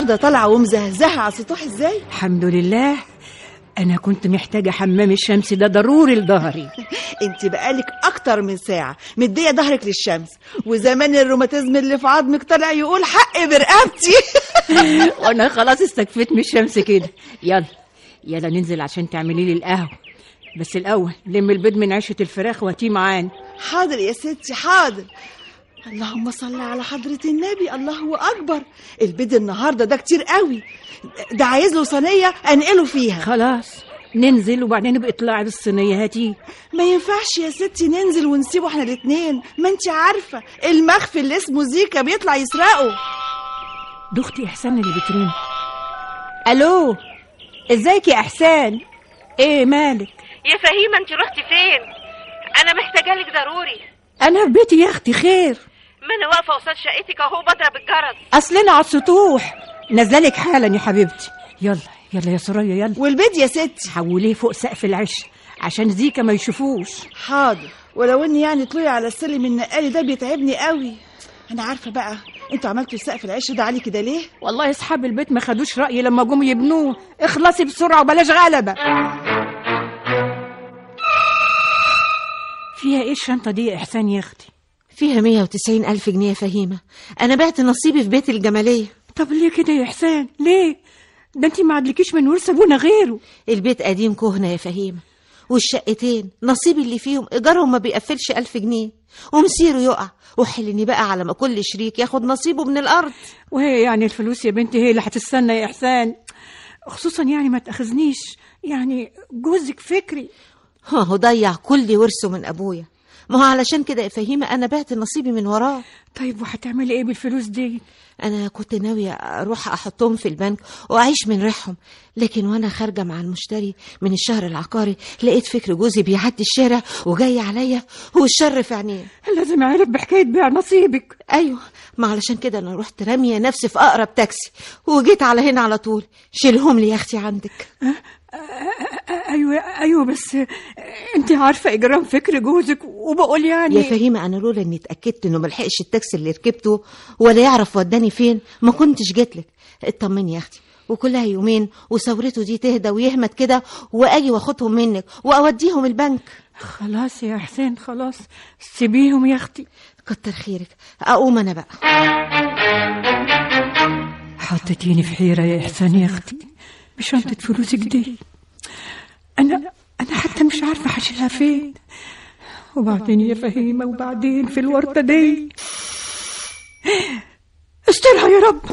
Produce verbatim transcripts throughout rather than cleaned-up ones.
ده طالعه ومزهزهه على السطوح ازاي؟ الحمد لله. انا كنت محتاجه حمام الشمس ده ضروري لظهري. انت بقالك اكتر من ساعه مديه ظهرك للشمس، وزمان الروماتيزم اللي في عظمك طلع يقول حق برقبتي. وانا خلاص استكفيت من الشمس كده. يلا يلا ننزل عشان تعملي لي القهوه، بس الاول لم البيض من عشه الفراخ وهاتيه معانا. حاضر يا ستي حاضر. اللهم صل على حضرة النبي، الله أكبر. البيض النهاردة ده كتير قوي، ده عايز له صينية أنقله فيها. خلاص ننزل وبعدين نبقى اطلعي بالصينية هاتيه. ما ينفعش يا ستي ننزل ونسيبه احنا الاتنين، ما انت عارفة المخفي اللي اسمه زيكا بيطلع يسرقه. دختي إحسان اللي بترن. ألو، ازيك يا إحسان؟ ايه مالك يا فهيمة؟ انت رحتي فين؟ انا محتاجة لك ضروري. أنا في بيتي يا أختي. خير؟ ما انا واقفة قصاد شقتك اهو بضرب الجرس. أصلنا على السطوح. نزلك حالا يا حبيبتي. يلا يلا يا سوريا يلا. والبيت يا ستي حوليه فوق سقف العش عشان زيكا ما يشوفوش. حاضر. ولو اني يعني طلوعي على السلم النقالي ده بيتعبني قوي. انا عارفه بقى انتوا عملتوا السقف العش ده عليه كده ليه؟ والله اصحاب البيت ما خدوش رأيي لما جم يبنوه. اخلصي بسرعه وبلاش غلبه. فيها ايه الشنطه دي يا احسان يا اختي؟ فيها مية وتسعين ألف جنيه يا فهيمة. أنا بعت نصيبي في بيت الجمالية. طب ليه كده يا احسان ليه؟ ده انتي ما عدلكيش من ورث ابونا غيره. البيت قديم كهنة يا فهيمة، والشقتين نصيبي اللي فيهم إيجارهم ما بيقفلش ألف جنيه، ومسيره يقع وحلني بقى على ما كل شريك ياخد نصيبه من الأرض. وهي يعني الفلوس يا بنتي هي اللي هتستنى يا احسان؟ خصوصا يعني ما تاخذنيش، يعني جوزك فكري هو ضيع كل ورثه من أبويا، ما هو علشان كده يا فهيمة أنا بعت نصيبي من وراه. طيب وهتعملي ايه بالفلوس دي؟ أنا كنت ناوية أروح أحطهم في البنك وأعيش من ريحهم، لكن وأنا خارجة مع المشتري من الشهر العقاري لقيت فكر جوزي بيعدي الشارع وجاي عليا والشر في عينيه. لازم أعرف بحكاية بيع نصيبك. أيوة، ما علشان كده أنا رحت رامية نفسي في أقرب تاكسي وجيت على هنا على طول. شيلهم لي يا أختي عندك. ايوه ايوه بس انت عارفه اجرام فكر جوزك، وبقول يعني يا فهيمه انا لولا اني اتاكدت انه ملحقش التاكسي اللي ركبته ولا يعرف وداني فين ما كنتش جيتلك. اطمني يا اختي، وكلها يومين وثورته دي تهدى ويهمت كده واجي واخدهم منك واوديهم البنك. خلاص يا حسين خلاص سيبيهم يا اختي. كتر خيرك، اقوم انا بقى. حطيتيني في حيره يا احسان يا اختي بشنطه فلوسك دي. أنا أنا حتى مش عارفة هشيلها فين. وبعدين يا فهيمة وبعدين في الورطة دي. استرها يا رب.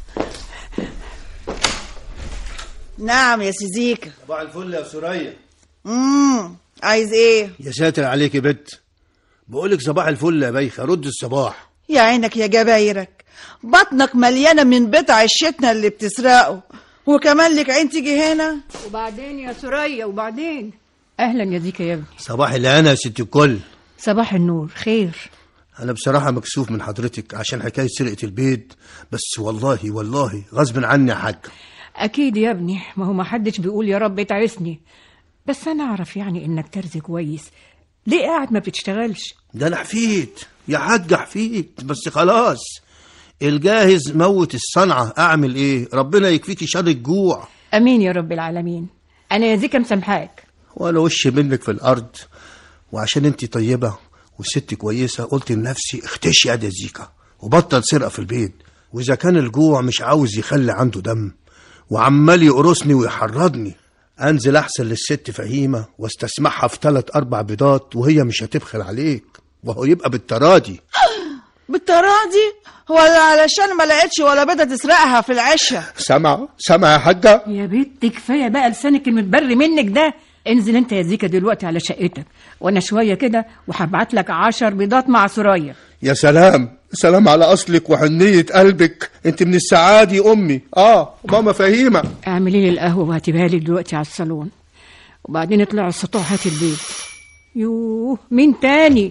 نعم يا سيزيكا. صباح الفل يا سوريا. امم عايز ايه؟ يا ساتر عليك يا بت، بقولك صباح الفل يا بايخة، رد الصباح. يا عينك يا جبايرك، بطنك مليانة من بتع الشتنة اللي بتسرقه، وكمان لك عين تيجي هنا. وبعدين يا سوريا وبعدين. اهلا يا زيكا يا ابني. صباح الهنا يا ست الكل. صباح النور. خير؟ انا بصراحه مكسوف من حضرتك عشان حكايه سرقه البيت، بس والله والله غصب عني يا حاج. اكيد يا ابني، ما هو ما حدش بيقول يا رب تعسني، بس انا اعرف يعني انك ترزي كويس. ليه قاعد ما بتشتغلش؟ ده انا حفيت يا حاج حفيت، بس خلاص الجاهز موت الصنعة. أعمل إيه؟ ربنا يكفيكي شر الجوع. أمين يا رب العالمين. أنا يا زيكا مسامحاك. وأنا وش منك في الأرض، وعشان أنتي طيبة وست كويسة قلت لنفسي اختشي يا زيكا وبطل سرقة في البيت. وإذا كان الجوع مش عاوز يخلي عنده دم وعمال يقرصني ويحرضني، أنزل أحسن للست فهيمة واستسمحها في ثلاث أربع بيضات وهي مش هتبخل عليك، وهو يبقى بالتراضي. بالتراضي؟ ولا علشان ما لقيتش ولا بيضة تسرقها في العشاء؟ سامعة سامعة يا حاجة؟ يا بنت كفاية بقى لسانك المتبري منك ده. انزل انت يا زيكا دلوقتي على شقتك، وانا شوية كده وهبعت لك عشر بيضات مع سرايا. يا سلام سلام على أصلك وحنية قلبك، انت من السعادة أمي. آه ماما فهيمة. اعملي لي القهوة وهاتيها لي دلوقتي على الصالون، وبعدين اطلعي السطوح هاتي البيض. يوه مين تاني؟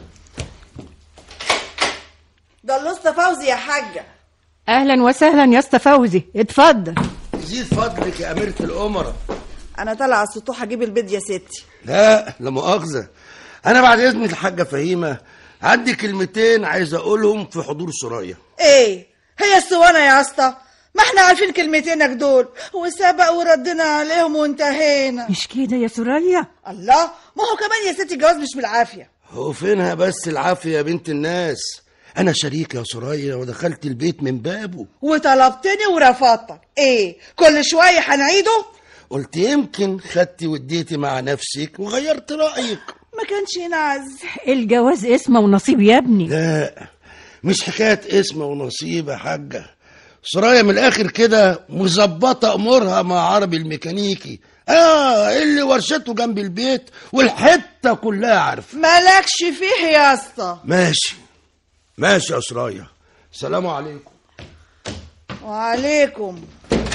ده الاسطى فوزي يا حاجة. اهلا وسهلا يا اسطى فوزي، اتفضل. زيد فضلك يا أميرة الأمراء. انا طالعه على السطوح اجيب البيض يا ستي. لا لا مؤاخذة، أنا بعد إذن الحاجة فهيمة عندي كلمتين عايز أقولهم في حضور سرايا. ايه هي السوانة يا اسطى؟ ما احنا عارفين كلمتينك دول وسبق وردنا عليهم وانتهينا. مش كده يا سوريا؟ الله، ما هو كمان يا ستي الجواز مش بالعافية. هو فينها بس العافية يا بنت الناس؟ أنا شريك يا سوريا ودخلت البيت من بابه وطلبتني ورفضتك، ايه كل شوية هنعيده؟ قلت يمكن خدتي وديتي مع نفسك وغيرت رأيك. ما كانش ينعز. الجواز اسمه ونصيب يا ابني. لا، مش حكاية اسم ونصيب يا حاجة. سوريا من الآخر كده مظبطة أمورها مع عربي الميكانيكي، اه اللي ورشته جنب البيت والحتة كلها عارفة. مالكش فيه يا اسطى. ماشي ماشي يا سوريا، السلام عليكم. وعليكم.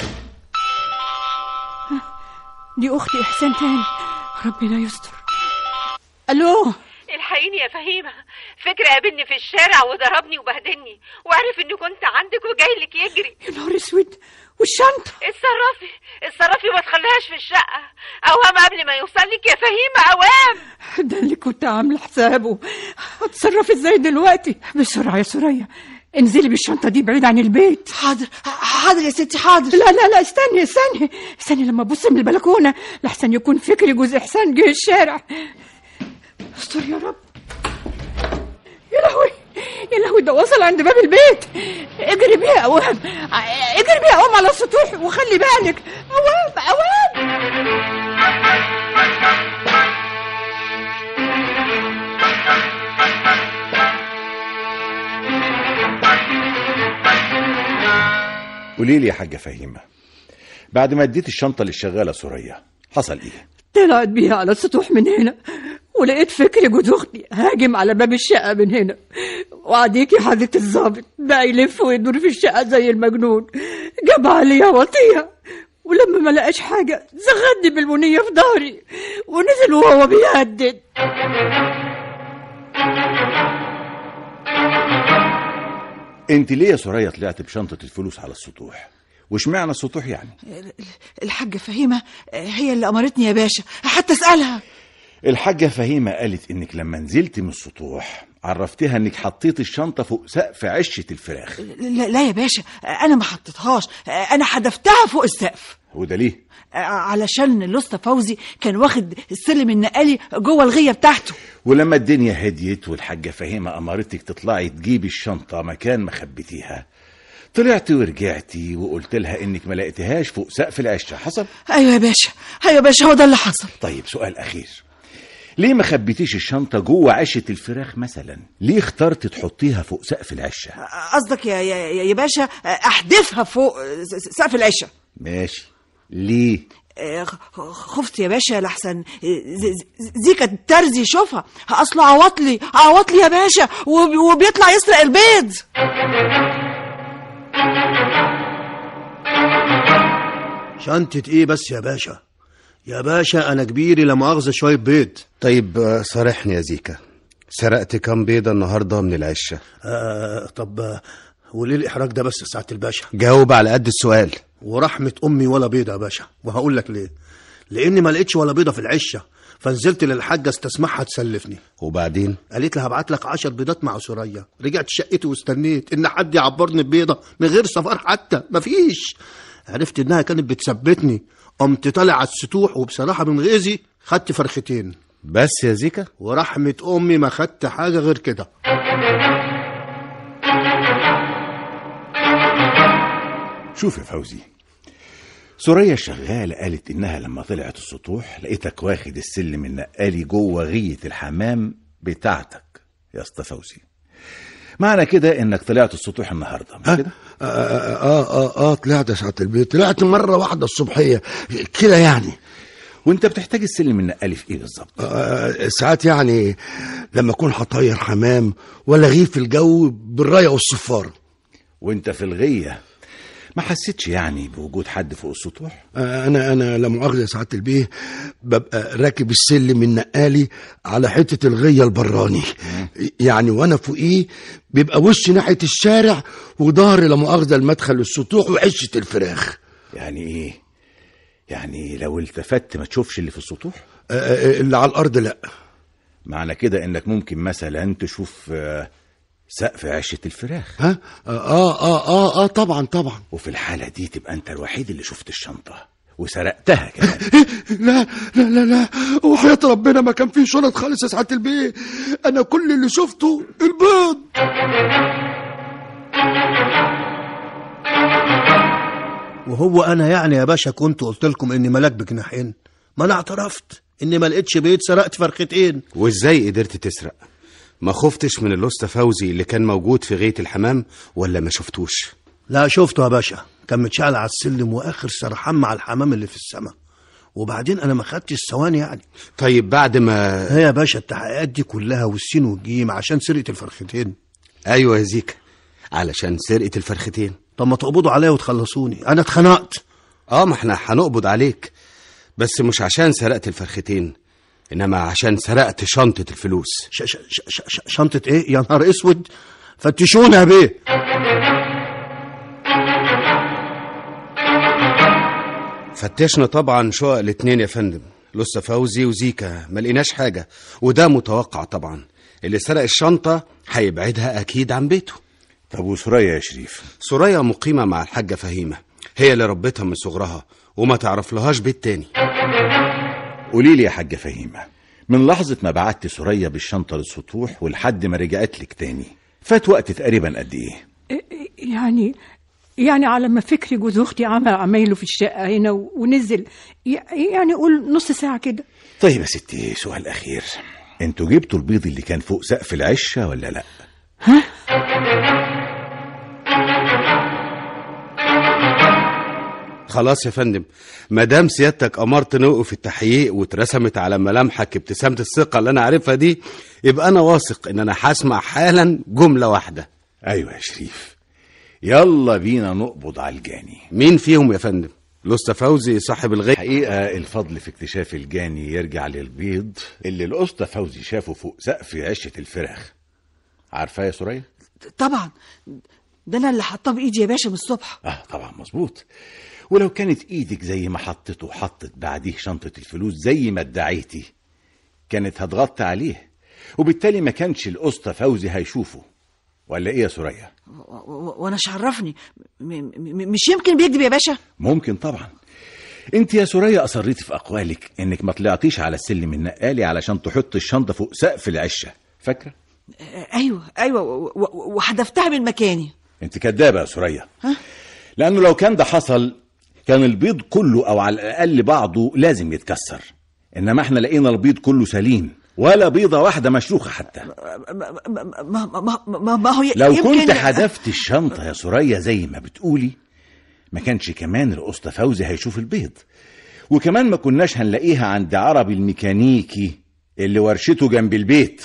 دي اختي احسان تاني، ربنا يستر. الو، الحقيني يا فهيمة، فكرة قابلني في الشارع وضربني وبهدلني وعرف اني كنت عندك وجاي لك يجري. يا نهار اسود، والشنطه؟ اتصرفي اتصرفي وما تخليهاش في الشقة، اوام قبل ما يوصل لك يا فهيمة، اوام. ده اللي كنت عامله حسابه. اتصرف ازاي دلوقتي؟ بسرعه يا سوريا، انزلي بالشنطه دي بعيد عن البيت. حاضر حاضر يا ستي حاضر. لا لا لا، استني استني استني لما ابص من البلكونه لحسن يكون فكري جوز احسان جه الشارع. استر يا رب. يا لهوي يا لهوي، ده وصل عند باب البيت. اجري بيها اوام، اجري بيها اوام على السطوح وخلي بالك. اوام اوام. قولي لي يا حاجة فهيمة، بعد ما اديت الشنطة للشغالة سوريا حصل ايه؟ طلعت بيها على السطوح من هنا، ولقيت فكري جوز اختي هاجم على باب الشقة من هنا، وعديكي حضرة الظابط بقى يلف ويدور في الشقة زي المجنون، جاب عليها وطيها، ولما ما لقاش حاجة زغدني بالبنية في ظهري ونزل وهو بيهدد. انت ليه يا سوريا طلعت بشنطة الفلوس على السطوح؟ وش معنى السطوح يعني؟ الحاجة فهيمة هي اللي أمرتني يا باشا، حتى أسألها. الحاجة فهيمة قالت انك لما نزلت من السطوح عرفتها انك حطيت الشنطة فوق سقف عشة الفراخ. لا, لا يا باشا، أنا ما حطيتهاش، أنا حدفتها فوق السقف. وده ليه؟ علشان الأسطى فوزي كان واخد السلم النقالي جوه الغية بتاعته. ولما الدنيا هديت والحاجة فهيمة أمرتك تطلعي تجيبي الشنطة مكان ما خبيتيها، طلعتي ورجعتي وقلت لها انك ما لقيتهاش فوق سقف العشة، حصل؟ ايوه يا باشا، ايوه يا باشا، هو ده اللي حصل. طيب سؤال اخير، ليه ما خبيتيش الشنطة جوه عشة الفراخ مثلا؟ ليه اخترت تحطيها فوق سقف العشة؟ قصدك يا, يا, يا باشا احدفها فوق سقف العشة. ماشي، ليه؟ خفت يا باشا لحسن زيكا الترزي يشوفها، اصله عواطلي عواطلي يا باشا وبيطلع يسرق البيض. شنطة ايه بس يا باشا؟ يا باشا انا كبيري لا مؤاخذة شوية بيض. طيب صارحني يا زيكا، سرقت كام بيضة النهاردة من العشة؟ آه طب آه وليه الإحراج ده بس يا سعادة الباشا؟ جاوب على قد السؤال. ورحمة أمي ولا بيضة يا باشا، وهقول لك ليه. لأني ما لقيتش ولا بيضة في العشة، فنزلت للحاجة استسمحها تسلفني. وبعدين؟ قالت لها هبعت لك عشر بيضات مع سوريا. رجعت شقتي واستنيت إن حد يعبرني ببيضة من غير سفر حتى، مفيش. عرفت إنها كانت بتثبتني، قمت طالع على السطوح وبصراحة من غيظي خدت فرختين بس يا زيكا. ورحمة أمي ما خدت حاجة غير كده. شوف يا فوزي، سوريا الشغالة قالت إنها لما طلعت السطوح لقيتك واخد السلم النقالي جوه غية الحمام بتاعتك يا اسطى فوزي. معنى كده إنك طلعت السطوح النهاردة، مش كده؟ آه آه, آه, آه, آه طلعت يا ساعة البيت، طلعت مرة واحدة الصبحية كده يعني. وانت بتحتاج السلم النقالي في ايه بالظبط؟ آه ساعات يعني لما اكون هطير حمام ولا غيف في الجو بالرايه والصفاره. وانت في الغيه ما حسيتش يعني بوجود حد فوق السطوح؟ آه انا انا لا مؤاخذه يا سعاده البيه، ببقى راكب السلم النقالي على حته الغيه البراني، يعني وانا فوقيه بيبقى وشي ناحيه الشارع وظهري لا مؤاخذه المدخل السطوح وعشه الفراخ. يعني ايه؟ يعني لو التفت ما تشوفش اللي في السطوح؟ آه اللي على الارض لا. معنى كده انك ممكن مثلا تشوف آه سقف عشة الفراخ. ها اه اه اه اه طبعا طبعا. وفي الحالة دي تبقى انت الوحيد اللي شفت الشنطة وسرقتها كمان. لا لا لا لا وحياة ربنا ما كان فيه شنط خالص يا سعادة البيه. انا كل اللي شفته البيض. وهو انا يعني يا باشا كنت قلت لكم اني ملاك بجناحين؟ ما انا اعترفت اني ما لقيتش بيت، سرقت فرختين. وازاي قدرت تسرق؟ ما خفتش من الأسطى فوزي اللي كان موجود في غاية الحمام ولا ما شفتوش؟ لا شفته يا باشا، كان متشعل على السلم واخر سرحان مع الحمام اللي في السماء. وبعدين انا ما خدتش ثواني يعني. طيب بعد ما هي يا باشا التحقيقات دي كلها والسين والجيم عشان سرقة الفرختين. ايوه يا زيكا، علشان سرقة الفرختين. طب ما تقبضوا عليا وتخلصوني، انا اتخنقت. اه ما احنا هنقبض عليك، بس مش عشان سرقت الفرختين، انما عشان سرقت شنطة الفلوس. ش ش ش ش شنطة ايه يا نهار اسود؟ فتشونا يا بيه. فتشنا طبعا شقق الاتنين يا فندم، لسه فوزي وزيكا، ما لقيناش حاجة، وده متوقع طبعا. اللي سرق الشنطة هيبعدها اكيد عن بيته. طب وسوريا يا شريف؟ سوريا مقيمة مع الحاجة فهيمة، هي اللي ربتها من صغرها وما تعرف لهاش بيت تاني. قولي لي يا حاجة فهيمة، من لحظة ما بعت سوريا بالشنطة للسطوح ولحد ما رجعت لك تاني فات وقت تقريبا قد ايه؟ يعني يعني على ما فكري جوز اختي عمل عمايله في الشقه هنا ونزل، يعني قول نص ساعه كده. طيب يا ستي سؤال اخير، انتوا جبتوا البيض اللي كان فوق سقف العشه ولا لا؟ ها؟ خلاص يا فندم، مادام سيادتك امرت نوقف التحقيق واترسمت على ملامحك ابتسامة الثقة اللي انا عارفها دي، يبقى انا واثق ان انا هسمع حالا جملة واحدة. ايوه يا شريف، يلا بينا نقبض على الجاني. مين فيهم يا فندم؟ الأسطى فوزي صاحب الغي؟ حقيقة الفضل في اكتشاف الجاني يرجع للبيض اللي الأسطى فوزي شافه فوق سقف عشة الفراخ. عارفاه يا سوريا؟ طبعا، ده انا اللي حطاه بايدي يا باشا من الصبح. اه طبعا مظبوط. ولو كانت ايدك زي ما حطته وحطت بعديه شنطة الفلوس زي ما ادعيتي كانت هتغطي عليه، وبالتالي ما كانش الأسطى فوزي هيشوفه. ولا ايه يا سوريا؟ وانا شعرفني مش يمكن بيكذب يا باشا؟ ممكن طبعا. انت يا سوريا اصريتي في اقوالك انك ما طلعتيش على السلم النقالي علشان تحط الشنطه فوق سقف العشه، فاكره؟ ايوه ايوه وحدفتها من مكاني. انت كدابه يا سوريا. ها؟ لانه لو كان ده حصل كان البيض كله او على الاقل بعضه لازم يتكسر، انما احنا لقينا البيض كله سليم ولا بيضه واحده مشروخه حتى. ما ما ما ما, ما هو لو كنت حذفت الشنطه يا سوريا زي ما بتقولي ما كانش كمان الأسطى فوزي هيشوف البيض، وكمان ما كناش هنلاقيها عند عربي الميكانيكي اللي ورشته جنب البيت.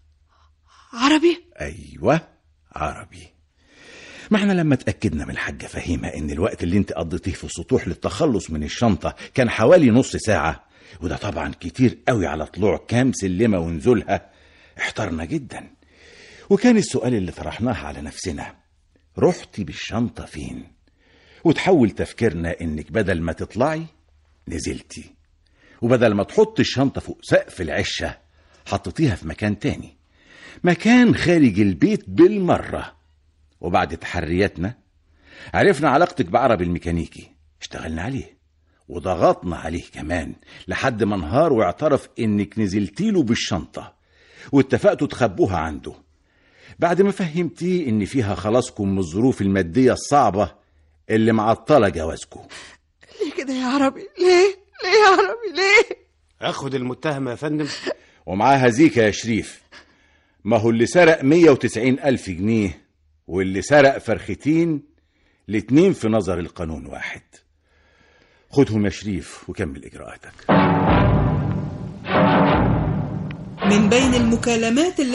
عربي؟ ايوه عربي. ما احنا لما اتأكدنا من الحاجة فهيمة ان الوقت اللي انت قضيتيه في السطوح للتخلص من الشنطة كان حوالي نص ساعة، وده طبعا كتير قوي على طلوع كام سلمة ونزولها، احترنا جدا. وكان السؤال اللي طرحناه على نفسنا، رحتي بالشنطة فين؟ وتحول تفكيرنا انك بدل ما تطلعي نزلتي، وبدل ما تحط الشنطة فوق سقف العشة حطيتيها في مكان تاني، مكان خارج البيت بالمرة. وبعد تحرياتنا عرفنا علاقتك بعربي الميكانيكي، اشتغلنا عليه وضغطنا عليه كمان لحد ما انهار واعترف انك نزلتيله بالشنطة واتفقتوا تخبوها عنده بعد ما فهمتيه ان فيها خلاصكم من الظروف المادية الصعبة اللي معطلة جوازكم. ليه كده يا عربي؟ ليه؟ ليه يا عربي؟ ليه؟ اخد المتهم يا فندم. ومعاها زيكا يا شريف، ما هو اللي سرق مية وتسعين ألف جنيه واللي سرق فرختين الاتنين في نظر القانون واحد. خدهم يا شريف وكمل إجراءاتك. من بين المكالمات